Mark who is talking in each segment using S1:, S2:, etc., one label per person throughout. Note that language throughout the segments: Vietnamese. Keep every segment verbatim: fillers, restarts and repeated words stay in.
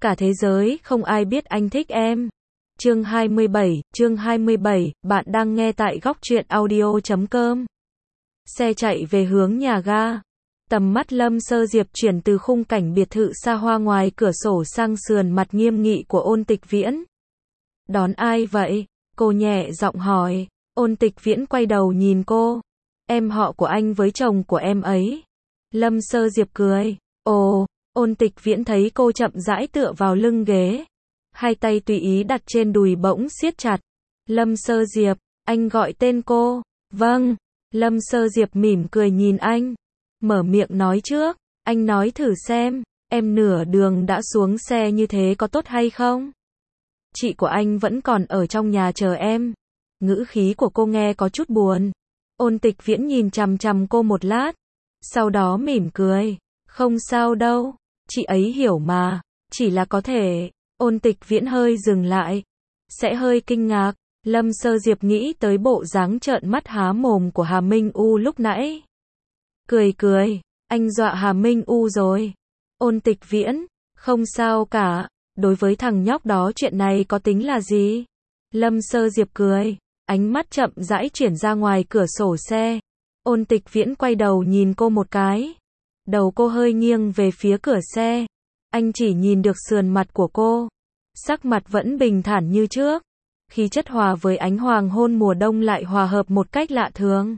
S1: Cả thế giới không ai biết anh thích em. Chương hai mươi bảy, chương hai mươi bảy, bạn đang nghe tại góc truyện audio chấm com. Xe chạy về hướng nhà ga. Tầm mắt Lâm Sơ Diệp chuyển từ khung cảnh biệt thự xa hoa ngoài cửa sổ sang sườn mặt nghiêm nghị của Ôn Tịch Viễn. Đón ai vậy? Cô nhẹ giọng hỏi. Ôn Tịch Viễn quay đầu nhìn cô. Em họ của anh với chồng của em ấy. Lâm Sơ Diệp cười. Ồ, Ôn Tịch Viễn thấy cô chậm rãi tựa vào lưng ghế. Hai tay tùy ý đặt trên đùi bỗng siết chặt. Lâm Sơ Diệp, anh gọi tên cô. Vâng. Lâm Sơ Diệp mỉm cười nhìn anh. Mở miệng nói trước. Anh nói thử xem, em nửa đường đã xuống xe như thế có tốt hay không? Chị của anh vẫn còn ở trong nhà chờ em. Ngữ khí của cô nghe có chút buồn. Ôn Tịch Viễn nhìn chằm chằm cô một lát. Sau đó mỉm cười. Không sao đâu. Chị ấy hiểu mà. Chỉ là có thể. Ôn Tịch Viễn hơi dừng lại. Sẽ hơi kinh ngạc. Lâm Sơ Diệp nghĩ tới bộ dáng trợn mắt há mồm của Hà Minh U lúc nãy. Cười cười. Anh dọa Hà Minh U rồi. Ôn Tịch Viễn. Không sao cả. Đối với thằng nhóc đó chuyện này có tính là gì? Lâm Sơ Diệp cười. Ánh mắt chậm rãi chuyển ra ngoài cửa sổ xe. Ôn Tịch Viễn quay đầu nhìn cô một cái. Đầu cô hơi nghiêng về phía cửa xe. Anh chỉ nhìn được sườn mặt của cô. Sắc mặt vẫn bình thản như trước. Khí chất hòa với ánh hoàng hôn mùa đông lại hòa hợp một cách lạ thường.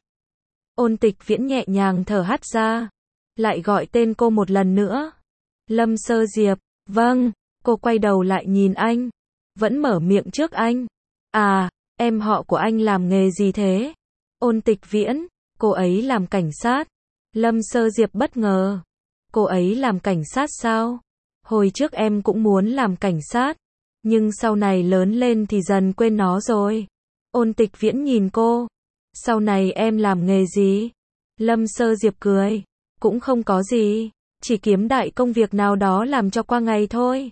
S1: Ôn Tịch Viễn nhẹ nhàng thở hắt ra. Lại gọi tên cô một lần nữa. Lâm Sơ Diệp. Vâng. Cô quay đầu lại nhìn anh. Vẫn mở miệng trước anh. À, em họ của anh làm nghề gì thế? Ôn Tịch Viễn. Cô ấy làm cảnh sát. Lâm Sơ Diệp bất ngờ. Cô ấy làm cảnh sát sao? Hồi trước em cũng muốn làm cảnh sát. Nhưng sau này lớn lên thì dần quên nó rồi. Ôn Tịch Viễn nhìn cô. Sau này em làm nghề gì? Lâm Sơ Diệp cười. Cũng không có gì. Chỉ kiếm đại công việc nào đó làm cho qua ngày thôi.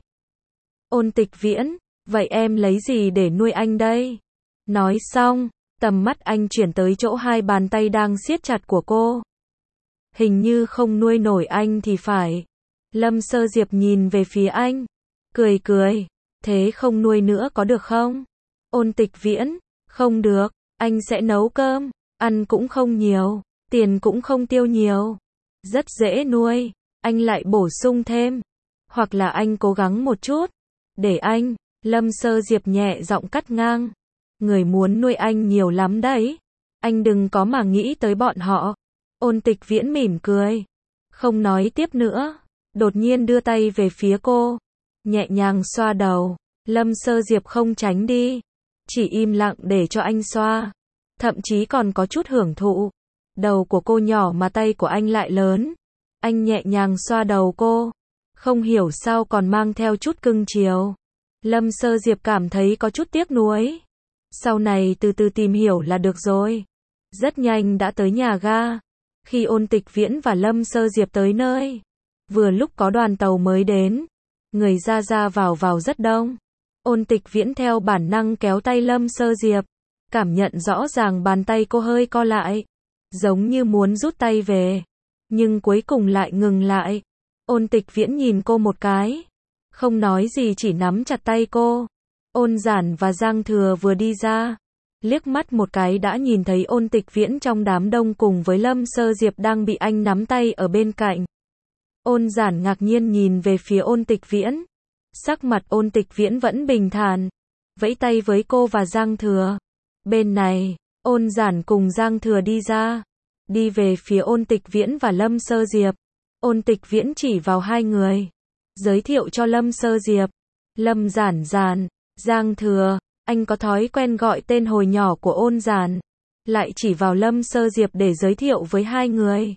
S1: Ôn Tịch Viễn. Vậy em lấy gì để nuôi anh đây? Nói xong, tầm mắt anh chuyển tới chỗ hai bàn tay đang siết chặt của cô. Hình như không nuôi nổi anh thì phải. Lâm Sơ Diệp nhìn về phía anh. Cười cười. Thế không nuôi nữa có được không? Ôn Tịch Viễn. Không được. Anh sẽ nấu cơm. Ăn cũng không nhiều. Tiền cũng không tiêu nhiều. Rất dễ nuôi. Anh lại bổ sung thêm. Hoặc là anh cố gắng một chút. Để anh. Lâm Sơ Diệp nhẹ giọng cắt ngang. Người muốn nuôi anh nhiều lắm đấy. Anh đừng có mà nghĩ tới bọn họ. Ôn Tịch Viễn mỉm cười. Không nói tiếp nữa. Đột nhiên đưa tay về phía cô. Nhẹ nhàng xoa đầu. Lâm Sơ Diệp không tránh đi. Chỉ im lặng để cho anh xoa. Thậm chí còn có chút hưởng thụ. Đầu của cô nhỏ mà tay của anh lại lớn. Anh nhẹ nhàng xoa đầu cô. Không hiểu sao còn mang theo chút cưng chiều. Lâm Sơ Diệp cảm thấy có chút tiếc nuối. Sau này từ từ tìm hiểu là được rồi. Rất nhanh đã tới nhà ga. Khi Ôn Tịch Viễn và Lâm Sơ Diệp tới nơi. Vừa lúc có đoàn tàu mới đến. Người ra ra vào vào rất đông. Ôn Tịch Viễn theo bản năng kéo tay Lâm Sơ Diệp. Cảm nhận rõ ràng bàn tay cô hơi co lại. Giống như muốn rút tay về. Nhưng cuối cùng lại ngừng lại. Ôn Tịch Viễn nhìn cô một cái. Không nói gì chỉ nắm chặt tay cô. Ôn Giản và Giang Thừa vừa đi ra. Liếc mắt một cái đã nhìn thấy Ôn Tịch Viễn trong đám đông cùng với Lâm Sơ Diệp đang bị anh nắm tay ở bên cạnh. Ôn Giản ngạc nhiên nhìn về phía Ôn Tịch Viễn. Sắc mặt Ôn Tịch Viễn vẫn bình thản. Vẫy tay với cô và Giang Thừa. Bên này, Ôn Giản cùng Giang Thừa đi ra. Đi về phía Ôn Tịch Viễn và Lâm Sơ Diệp. Ôn Tịch Viễn chỉ vào hai người. Giới thiệu cho Lâm Sơ Diệp. Lâm Giản Giản, Giang Thừa. Anh có thói quen gọi tên hồi nhỏ của Ôn Giản. Lại chỉ vào Lâm Sơ Diệp để giới thiệu với hai người.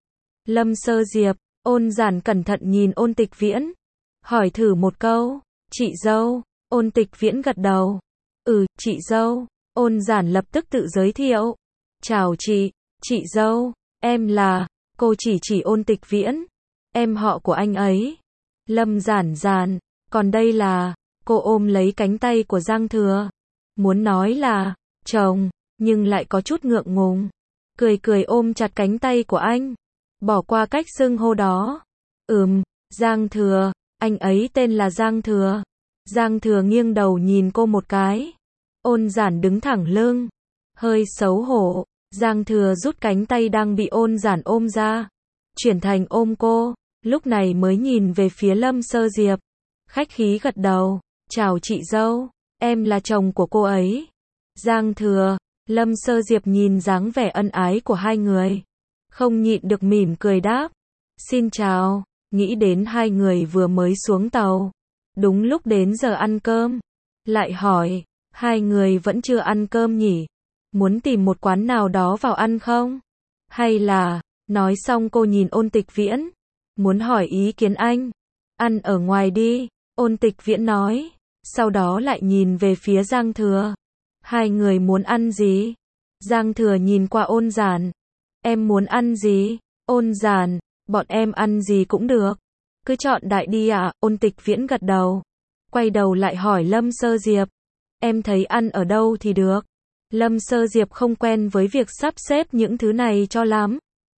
S1: Lâm Sơ Diệp. Ôn Giản cẩn thận nhìn Ôn Tịch Viễn. Hỏi thử một câu. Chị dâu. Ôn Tịch Viễn gật đầu. Ừ, chị dâu. Ôn Giản lập tức tự giới thiệu. Chào chị. Chị dâu. Em là. Cô chỉ chỉ Ôn Tịch Viễn. Em họ của anh ấy. Lâm Giản Giản. Còn đây là. Cô ôm lấy cánh tay của Giang Thừa. Muốn nói là. Chồng. Nhưng lại có chút ngượng ngùng. Cười cười ôm chặt cánh tay của anh. Bỏ qua cách xưng hô đó. Ừm. Giang Thừa. Anh ấy tên là Giang Thừa. Giang Thừa nghiêng đầu nhìn cô một cái. Ôn Giản đứng thẳng lưng, hơi xấu hổ. Giang Thừa rút cánh tay đang bị Ôn Giản ôm ra, chuyển thành ôm cô, lúc này mới nhìn về phía Lâm Sơ Diệp. Khách khí gật đầu, chào chị dâu, em là chồng của cô ấy. Giang Thừa, Lâm Sơ Diệp nhìn dáng vẻ ân ái của hai người, không nhịn được mỉm cười đáp. Xin chào, nghĩ đến hai người vừa mới xuống tàu. Đúng lúc đến giờ ăn cơm. Lại hỏi, hai người vẫn chưa ăn cơm nhỉ? Muốn tìm một quán nào đó vào ăn không? Hay là, nói xong cô nhìn Ôn Tịch Viễn. Muốn hỏi ý kiến anh. Ăn ở ngoài đi, Ôn Tịch Viễn nói. Sau đó lại nhìn về phía Giang Thừa. Hai người muốn ăn gì? Giang Thừa nhìn qua Ôn Giản. Em muốn ăn gì? Ôn Giản, bọn em ăn gì cũng được. Cứ chọn đại đi ạ, à? Ôn Tịch Viễn gật đầu. Quay đầu lại hỏi Lâm Sơ Diệp. Em thấy ăn ở đâu thì được. Lâm Sơ Diệp không quen với việc sắp xếp những thứ này cho lắm.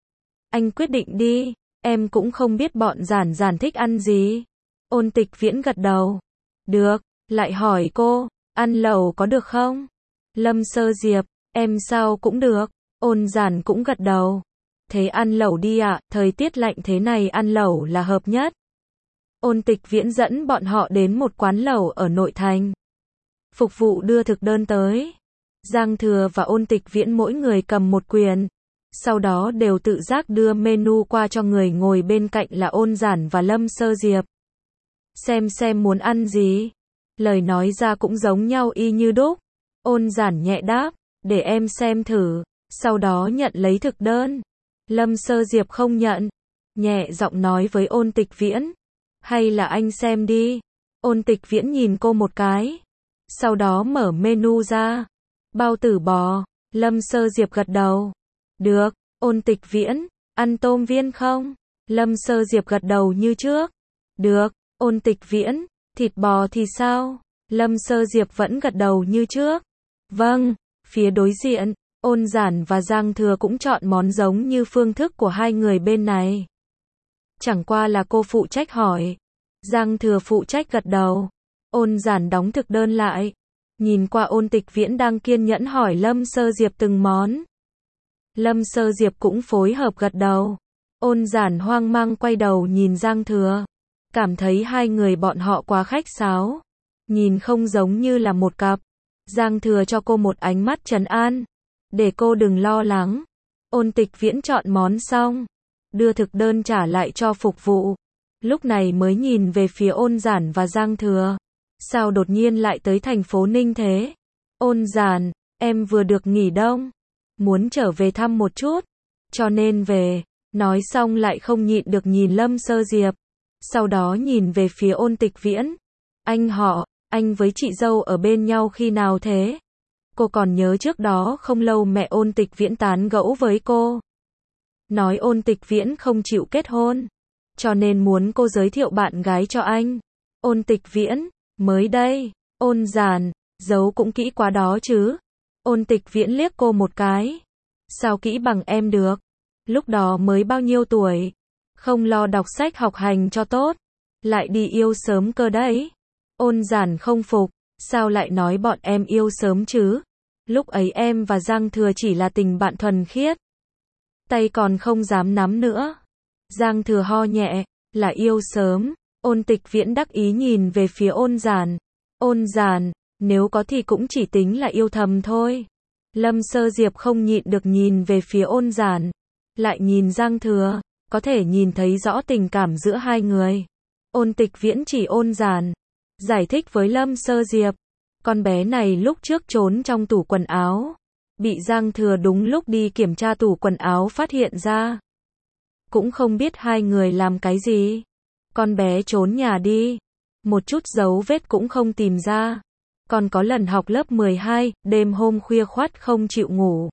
S1: Anh quyết định đi, em cũng không biết bọn Giản Giản thích ăn gì. Ôn Tịch Viễn gật đầu. Được, lại hỏi cô, ăn lẩu có được không? Lâm Sơ Diệp, em sao cũng được. Ôn Giản cũng gật đầu. Thế ăn lẩu đi ạ, à, thời tiết lạnh thế này ăn lẩu là hợp nhất. Ôn Tịch Viễn dẫn bọn họ đến một quán lẩu ở nội thành. Phục vụ đưa thực đơn tới. Giang Thừa và Ôn Tịch Viễn mỗi người cầm một quyển. Sau đó đều tự giác đưa menu qua cho người ngồi bên cạnh là Ôn Giản và Lâm Sơ Diệp. Xem xem muốn ăn gì. Lời nói ra cũng giống nhau y như đúc. Ôn Giản nhẹ đáp, để em xem thử. Sau đó nhận lấy thực đơn. Lâm Sơ Diệp không nhận. Nhẹ giọng nói với Ôn Tịch Viễn. Hay là anh xem đi. Ôn Tịch Viễn nhìn cô một cái. Sau đó mở menu ra. Bao tử bò. Lâm Sơ Diệp gật đầu. Được. Ôn Tịch Viễn, ăn tôm viên không? Lâm Sơ Diệp gật đầu như trước. Được. Ôn Tịch Viễn, thịt bò thì sao? Lâm Sơ Diệp vẫn gật đầu như trước. Vâng. Phía đối diện, Ôn Giản và Giang Thừa cũng chọn món giống như phương thức của hai người bên này. Chẳng qua là cô phụ trách hỏi. Giang Thừa phụ trách gật đầu. Ôn Giản đóng thực đơn lại. Nhìn qua Ôn Tịch Viễn đang kiên nhẫn hỏi Lâm Sơ Diệp từng món. Lâm Sơ Diệp cũng phối hợp gật đầu. Ôn Giản hoang mang quay đầu nhìn Giang Thừa. Cảm thấy hai người bọn họ quá khách sáo. Nhìn không giống như là một cặp. Giang Thừa cho cô một ánh mắt trấn an. Để cô đừng lo lắng. Ôn Tịch Viễn chọn món xong. Đưa thực đơn trả lại cho phục vụ. Lúc này mới nhìn về phía Ôn Giản và Giang Thừa. Sao đột nhiên lại tới thành phố Ninh thế? Ôn Giản, em vừa được nghỉ đông. Muốn trở về thăm một chút. Cho nên về. Nói xong lại không nhịn được nhìn Lâm Sơ Diệp. Sau đó nhìn về phía Ôn Tịch Viễn. Anh họ, anh với chị dâu ở bên nhau khi nào thế? Cô còn nhớ trước đó không lâu mẹ Ôn Tịch Viễn tán gẫu với cô. Nói Ôn Tịch Viễn không chịu kết hôn. Cho nên muốn cô giới thiệu bạn gái cho anh. Ôn Tịch Viễn, mới đây. Ôn Giản, giấu cũng kỹ quá đó chứ. Ôn Tịch Viễn liếc cô một cái. Sao kỹ bằng em được? Lúc đó mới bao nhiêu tuổi? Không lo đọc sách học hành cho tốt. Lại đi yêu sớm cơ đấy. Ôn Giản không phục. Sao lại nói bọn em yêu sớm chứ? Lúc ấy em và Giang Thừa chỉ là tình bạn thuần khiết. Tay còn không dám nắm nữa. Giang Thừa ho nhẹ. Là yêu sớm. Ôn Tịch Viễn đắc ý nhìn về phía Ôn Giản. Ôn Giản, nếu có thì cũng chỉ tính là yêu thầm thôi. Lâm Sơ Diệp không nhịn được nhìn về phía Ôn Giản. Lại nhìn Giang Thừa. Có thể nhìn thấy rõ tình cảm giữa hai người. Ôn Tịch Viễn chỉ Ôn Giản. Giải thích với Lâm Sơ Diệp. Con bé này lúc trước trốn trong tủ quần áo. Bị Giang Thừa đúng lúc đi kiểm tra tủ quần áo phát hiện ra. Cũng không biết hai người làm cái gì. Con bé trốn nhà đi. Một chút dấu vết cũng không tìm ra. Còn có lần học lớp mười hai, đêm hôm khuya khoắt không chịu ngủ.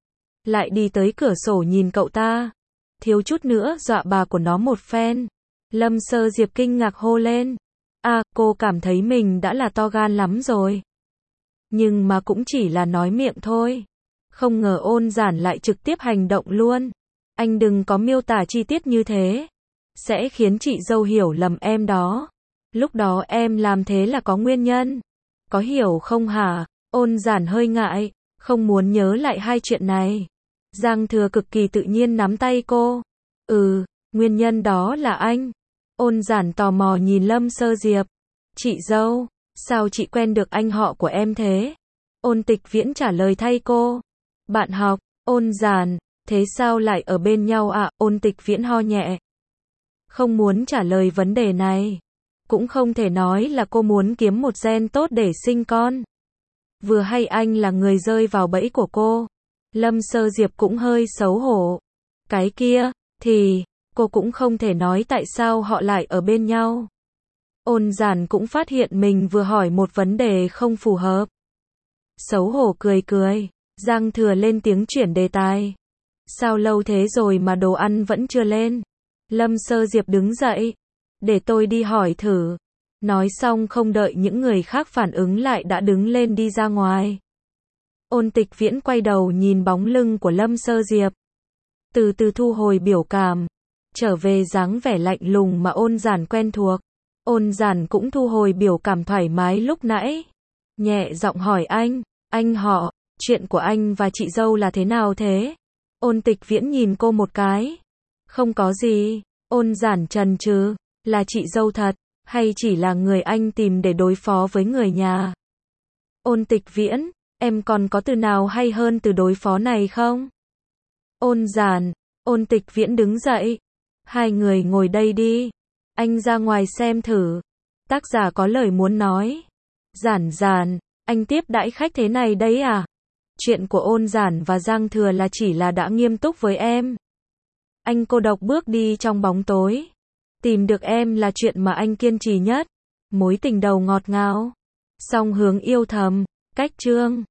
S1: Lại đi tới cửa sổ nhìn cậu ta. Thiếu chút nữa dọa bà của nó một phen. Lâm Sơ Diệp kinh ngạc hô lên. À, cô cảm thấy mình đã là to gan lắm rồi. Nhưng mà cũng chỉ là nói miệng thôi. Không ngờ Ôn Giản lại trực tiếp hành động luôn. Anh đừng có miêu tả chi tiết như thế. Sẽ khiến chị dâu hiểu lầm em đó. Lúc đó em làm thế là có nguyên nhân. Có hiểu không hả? Ôn Giản hơi ngại, không muốn nhớ lại hai chuyện này. Giang Thừa cực kỳ tự nhiên nắm tay cô. Ừ, nguyên nhân đó là anh. Ôn Giản tò mò nhìn Lâm Sơ Diệp. Chị dâu, sao chị quen được anh họ của em thế? Ôn Tịch Viễn trả lời thay cô. Bạn học. Ôn Giản, thế sao lại ở bên nhau ạ? À? Ôn Tịch Viễn ho nhẹ. Không muốn trả lời vấn đề này. Cũng không thể nói là cô muốn kiếm một gen tốt để sinh con. Vừa hay anh là người rơi vào bẫy của cô. Lâm Sơ Diệp cũng hơi xấu hổ. Cái kia, thì, cô cũng không thể nói tại sao họ lại ở bên nhau. Ôn Giản cũng phát hiện mình vừa hỏi một vấn đề không phù hợp. Xấu hổ cười cười, Giang Thừa lên tiếng chuyển đề tài. Sao lâu thế rồi mà đồ ăn vẫn chưa lên? Lâm Sơ Diệp đứng dậy. Để tôi đi hỏi thử. Nói xong không đợi những người khác phản ứng lại đã đứng lên đi ra ngoài. Ôn Tịch Viễn quay đầu nhìn bóng lưng của Lâm Sơ Diệp. Từ từ thu hồi biểu cảm. Trở về dáng vẻ lạnh lùng mà Ôn Giản quen thuộc. Ôn Giản cũng thu hồi biểu cảm thoải mái lúc nãy. Nhẹ giọng hỏi anh. Anh họ, chuyện của anh và chị dâu là thế nào thế? Ôn Tịch Viễn nhìn cô một cái. Không có gì. Ôn Giản chần chừ. Là chị dâu thật, hay chỉ là người anh tìm để đối phó với người nhà? Ôn Tịch Viễn, em còn có từ nào hay hơn từ đối phó này không? Ôn Giản, Ôn Tịch Viễn đứng dậy. Hai người ngồi đây đi. Anh ra ngoài xem thử. Tác giả có lời muốn nói. Giản Giản, anh tiếp đãi khách thế này đấy à? Chuyện của Ôn Giản và Giang Thừa là chỉ là đã nghiêm túc với em. Anh cô độc bước đi trong bóng tối. Tìm được em là chuyện mà anh kiên trì nhất. Mối tình đầu ngọt ngào. Song hướng yêu thầm. Cách chương.